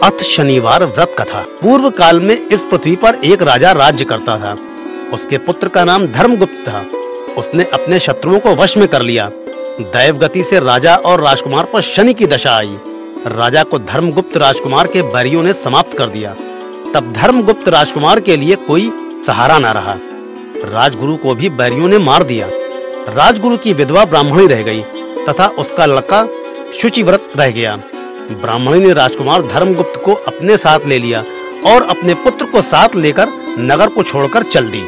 अथ शनिवार व्रत कथा। पूर्व काल में इस पृथ्वी पर एक राजा राज्य करता था। उसके पुत्र का नाम धर्मगुप्त था। उसने अपने शत्रुओं को वश में कर लिया। दैव गति से राजा और राजकुमार पर शनि की दशा आई। राजा को धर्मगुप्त राजकुमार के बैरियों ने समाप्त कर दिया। तब धर्मगुप्त राजकुमार के लिए कोई सहारा न रहा। राजगुरु को भी बैरियों ने मार दिया। राजगुरु की विधवा ब्राह्मणी रह गई तथा उसका लड़का शुचिव्रत रह गया। ब्राह्मणी ने राजकुमार धर्मगुप्त को अपने साथ ले लिया और अपने पुत्र को साथ लेकर नगर को छोड़कर चल दी।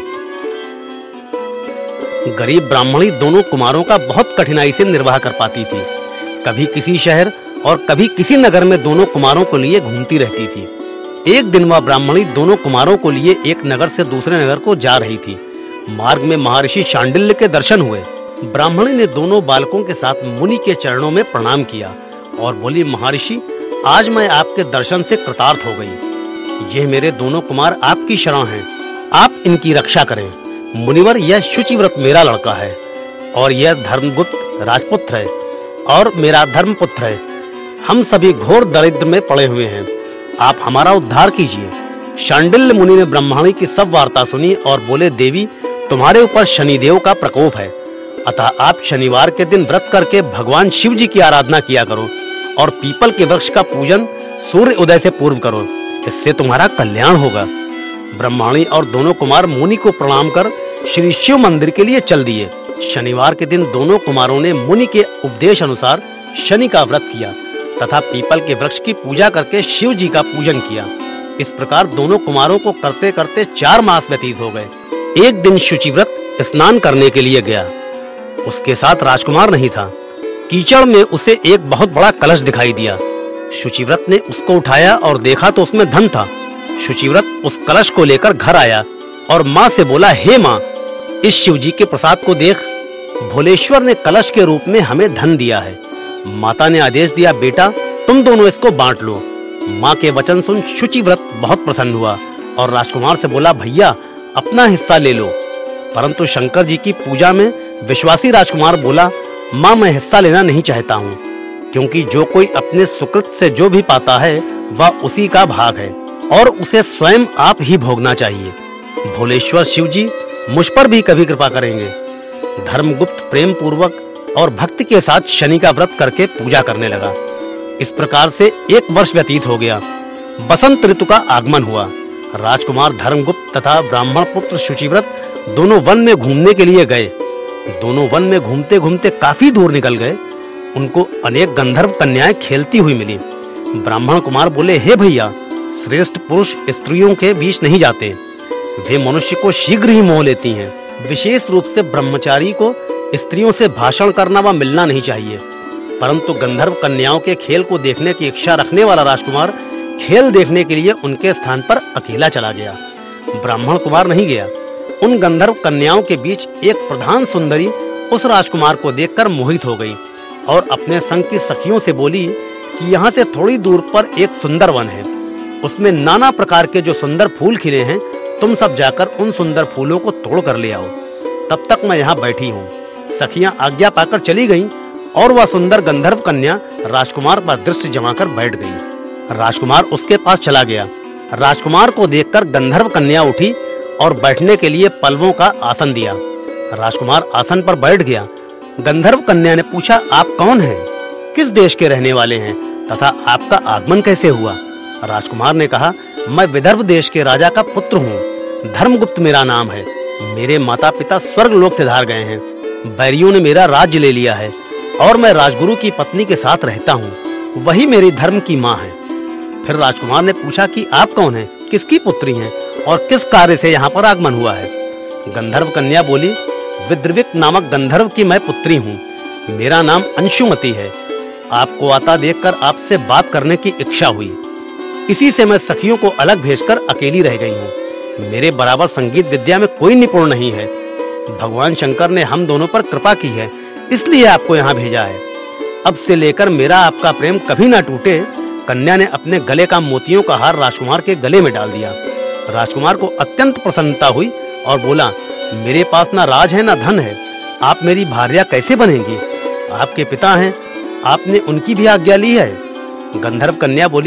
गरीब ब्राह्मणी दोनों कुमारों का बहुत कठिनाई से निर्वाह कर पाती थी। कभी किसी शहर और कभी किसी नगर में दोनों कुमारों को लिए घूमती रहती थी। एक दिन वह ब्राह्मणी दोनों कुमारों को लिए एक नगर से दूसरे नगर को जा रही थी। मार्ग में महर्षि शांडिल्य के दर्शन हुए। ब्राह्मणी ने दोनों बालकों के साथ मुनि के चरणों में प्रणाम किया और बोली, महर्षि, आज मैं आपके दर्शन से कृतार्थ हो गई। ये मेरे दोनों कुमार आपकी शरण हैं। आप इनकी रक्षा करें। मुनिवर, यह शुचिव्रत मेरा लड़का है और यह धर्मगुप्त राजपुत्र है और मेरा धर्मपुत्र है। हम सभी घोर दरिद्र में पड़े हुए हैं। आप हमारा उद्धार कीजिए। शांडिल्य मुनि ने ब्रह्मणी की सब वार्ता सुनी और बोले, देवी, तुम्हारे ऊपर शनिदेव का प्रकोप है, अतः आप शनिवार के दिन व्रत करके भगवान शिव जी की आराधना किया करो और पीपल के वृक्ष का पूजन सूर्य उदय से पूर्व करो। इससे तुम्हारा कल्याण होगा। ब्रह्मणी और दोनों कुमार मुनि को प्रणाम कर श्री शिव मंदिर के लिए चल दिए। शनिवार के दिन दोनों कुमारों ने मुनि के उपदेश अनुसार शनि का व्रत किया तथा पीपल के वृक्ष की पूजा करके शिव जी का पूजन किया। इस प्रकार दोनों कुमारों को करते करते 4 मास व्यतीत हो गए। एक दिन शुचिव्रत स्नान करने के लिए गया। उसके साथ राजकुमार नहीं था। कीचड़ में उसे एक बहुत बड़ा कलश दिखाई दिया। शुचिव्रत ने उसको उठाया और देखा तो उसमें धन था। शुचिव्रत उस कलश को लेकर घर आया और माँ से बोला, हे माँ, इस शिव जी के प्रसाद को देख। भोलेश्वर ने कलश के रूप में हमें धन दिया है। माता ने आदेश दिया, बेटा, तुम दोनों इसको बांट लो। माँ के वचन सुन शुचिव्रत बहुत प्रसन्न हुआ और राजकुमार से बोला, भैया, अपना हिस्सा ले लो। परंतु शंकर जी की पूजा में विश्वासी राजकुमार बोला, माँ, मैं हिस्सा लेना नहीं चाहता हूँ, क्योंकि जो कोई अपने सुकृत से जो भी पाता है वह उसी का भाग है और उसे स्वयं आप ही भोगना चाहिए। भोलेश्वर शिव जी मुझ पर भी कभी कृपा करेंगे। धर्मगुप्त प्रेम पूर्वक और भक्ति के साथ शनि का व्रत करके पूजा करने लगा। इस प्रकार से 1 वर्ष व्यतीत हो गया। बसंत ऋतु का आगमन हुआ। राजकुमार धर्मगुप्त तथा ब्राह्मण पुत्र शुचिव्रत दोनों वन में घूमने के लिए गए। दोनों वन में घूमते घूमते काफी दूर निकल गए। उनको अनेक गंधर्व कन्याएं खेलती हुई मिली। ब्राह्मण कुमार बोले, हे भैया, श्रेष्ठ पुरुष स्त्रियों के बीच नहीं जाते। वे मनुष्य को शीघ्र ही मोह लेती हैं। विशेष रूप से ब्रह्मचारी को स्त्रियों से भाषण करना व मिलना नहीं चाहिए। परंतु गंधर्व कन्याओं के खेल को देखने की इच्छा रखने वाला राजकुमार खेल देखने के लिए उनके स्थान पर अकेला चला गया। ब्राह्मण कुमार नहीं गया। उन गंधर्व कन्याओं के बीच एक प्रधान सुंदरी उस राजकुमार को देखकर मोहित हो गई और अपने संग की सखियों से बोली कि यहाँ से थोड़ी दूर पर एक सुंदर वन है। उसमें नाना प्रकार के जो सुंदर फूल खिले हैं, तुम सब जाकर उन सुंदर फूलों को तोड़ कर ले आओ। तब तक मैं यहाँ बैठी हूँ। सखियां आज्ञा पाकर चली गईं और वह सुंदर गंधर्व कन्या राजकुमार पर दृष्टि जमाकर बैठ गई। राजकुमार उसके पास चला गया। राजकुमार को देखकर गंधर्व कन्या उठी और बैठने के लिए पल्लवों का आसन दिया। राजकुमार आसन पर बैठ गया। गंधर्व कन्या ने पूछा, आप कौन हैं? किस देश के रहने वाले हैं तथा आपका आगमन कैसे हुआ? राजकुमार ने कहा, मैं विदर्भ देश के राजा का पुत्र हूँ। धर्मगुप्त मेरा नाम है। मेरे माता पिता स्वर्ग लोक से धार गए हैं। बैरियों ने मेरा राज्य ले लिया है और मैं राजगुरु की पत्नी के साथ रहता हूँ। वही मेरी धर्म की माँ है। फिर राजकुमार ने पूछा कि आप कौन हैं, किसकी पुत्री हैं और किस कार्य से यहाँ पर आगमन हुआ है? गंधर्व कन्या बोली, विद्रविक नामक गंधर्व की मैं पुत्री हूँ। मेरा नाम अंशुमति है। आपको आता देखकर आपसे बात करने की इच्छा हुई। इसी से मैं सखियों को अलग भेजकर अकेली रह गई हूँ। मेरे बराबर संगीत विद्या में कोई निपुण नहीं है। भगवान शंकर ने हम दोनों पर कृपा की है, इसलिए आपको यहाँ भेजा है। अब से लेकर मेरा आपका प्रेम कभी ना टूटे। कन्या ने अपने गले का मोतियों का हार राजकुमार के गले में डाल दिया। राजकुमार को अत्यंत प्रसन्नता हुई और बोला, मेरे पास ना राज है ना धन है, आप मेरी भार्या कैसे बनेंगी? आपके पिता हैं, आपने उनकी भी आज्ञा ली है। गंधर्व कन्या बोली,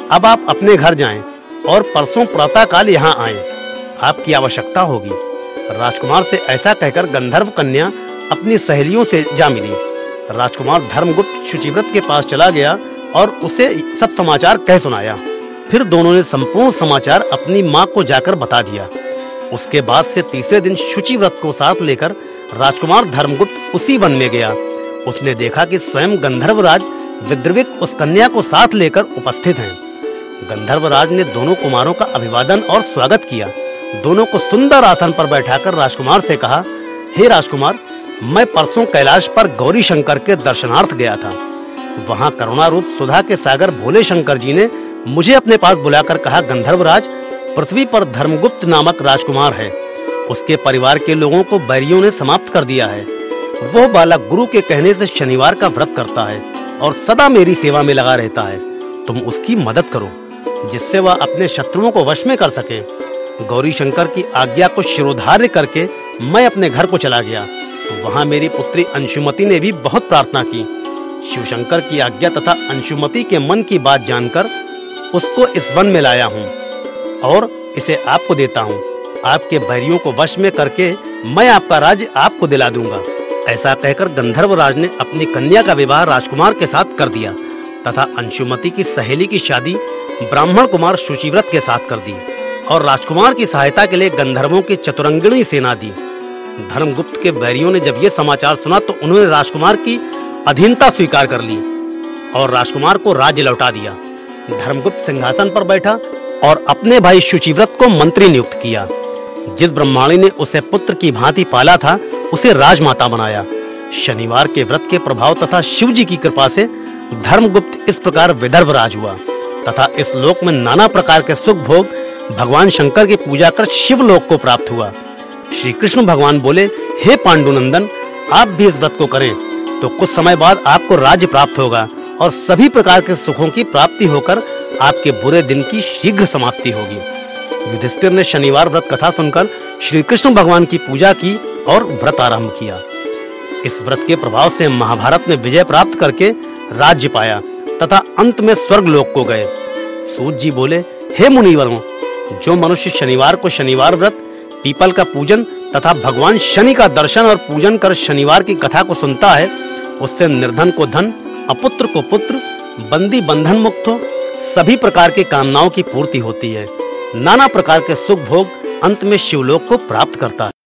अब आप अपने घर जाएं और परसों प्रातःकाल यहाँ आएं। आपकी आवश्यकता होगी। राजकुमार से ऐसा कहकर गंधर्व कन्या अपनी सहेलियों से जा मिली। राजकुमार धर्मगुप्त शुचिव्रत के पास चला गया और उसे सब समाचार कह सुनाया। फिर दोनों ने संपूर्ण समाचार अपनी माँ को जाकर बता दिया। उसके बाद से तीसरे दिन शुचिव्रत को साथ लेकर राजकुमार धर्मगुप्त उसी वन में गया। उसने देखा कि स्वयं गंधर्वराज विद्रविक उस कन्या को साथ लेकर उपस्थित हैं। गंधर्वराज ने दोनों कुमारों का अभिवादन और स्वागत किया। दोनों को सुंदर आसन पर बैठाकर राजकुमार से कहा, हे राजकुमार, मैं परसों कैलाश पर गौरी शंकर के दर्शनार्थ गया था। वहां करुणा रूप सुधा के सागर भोले शंकर जी ने मुझे अपने पास बुलाकर कहा, गंधर्वराज, पृथ्वी पर धर्मगुप्त नामक राजकुमार है। उसके परिवार के लोगों को बैरियों ने समाप्त कर दिया है। वह बालक गुरु के कहने से शनिवार का व्रत करता है और सदा मेरी सेवा में लगा रहता है। तुम उसकी मदद करो जिससे वह अपने शत्रुओं को वश में कर सके। गौरी शंकर की आज्ञा को शिरोधार्य करके मैं अपने घर को चला गया। वहां मेरी पुत्री अंशुमति ने भी बहुत प्रार्थना की। शिवशंकर की आज्ञा तथा अंशुमति के मन की बात जानकर उसको इस वन में लाया हूँ और इसे आपको देता हूँ। आपके बैरियों को वश में करके मैं आपका राज्य आपको दिला दूंगा। ऐसा कहकर गंधर्वराज ने अपनी कन्या का विवाह राजकुमार के साथ कर दिया तथा अंशुमति की सहेली की शादी ब्राह्मण कुमार शुचिव्रत के साथ कर दी और राजकुमार की सहायता के लिए गंधर्वों की चतुरंगिणी सेना दी। धर्मगुप्त के बैरियों ने जब ये समाचार सुना तो उन्होंने राजकुमार की अधीनता स्वीकार कर ली और राजकुमार को राज्य लौटा दिया। धर्मगुप्त सिंहासन पर बैठा और अपने भाई शुचिव्रत को मंत्री नियुक्त किया। जिस ब्रह्माणी ने उसे पुत्र की भांति पाला था उसे राजमाता बनाया। शनिवार के व्रत के प्रभाव तथा शिव जी की कृपा से धर्मगुप्त इस प्रकार विदर्भ राज हुआ तथा इस लोक में नाना प्रकार के सुख भोग भगवान शंकर की पूजा कर शिवलोक को प्राप्त हुआ। श्री कृष्ण भगवान बोले, हे पांडुनंदन, आप भी इस व्रत को करें तो कुछ समय बाद आपको राज्य प्राप्त होगा और सभी प्रकार के सुखों की प्राप्ति होकर आपके बुरे दिन की शीघ्र समाप्ति होगी। युधिष्ठिर ने शनिवार व्रत कथा सुनकर श्री कृष्ण भगवान की पूजा की और व्रत आरंभ किया। इस व्रत के प्रभाव से महाभारत में विजय प्राप्त करके राज्य पाया तथा अंत में स्वर्ग लोक को गए। सूत जी बोले, हे मुनिवरों, जो मनुष्य शनिवार को शनिवार व्रत, पीपल का पूजन तथा भगवान शनि का दर्शन और पूजन कर शनिवार की कथा को सुनता है, उससे निर्धन को धन, अपुत्र को पुत्र, बंदी बंधन मुक्त हो, सभी प्रकार की कामनाओं की पूर्ति होती है। नाना प्रकार के सुख भोग अंत में शिवलोक को प्राप्त करता है।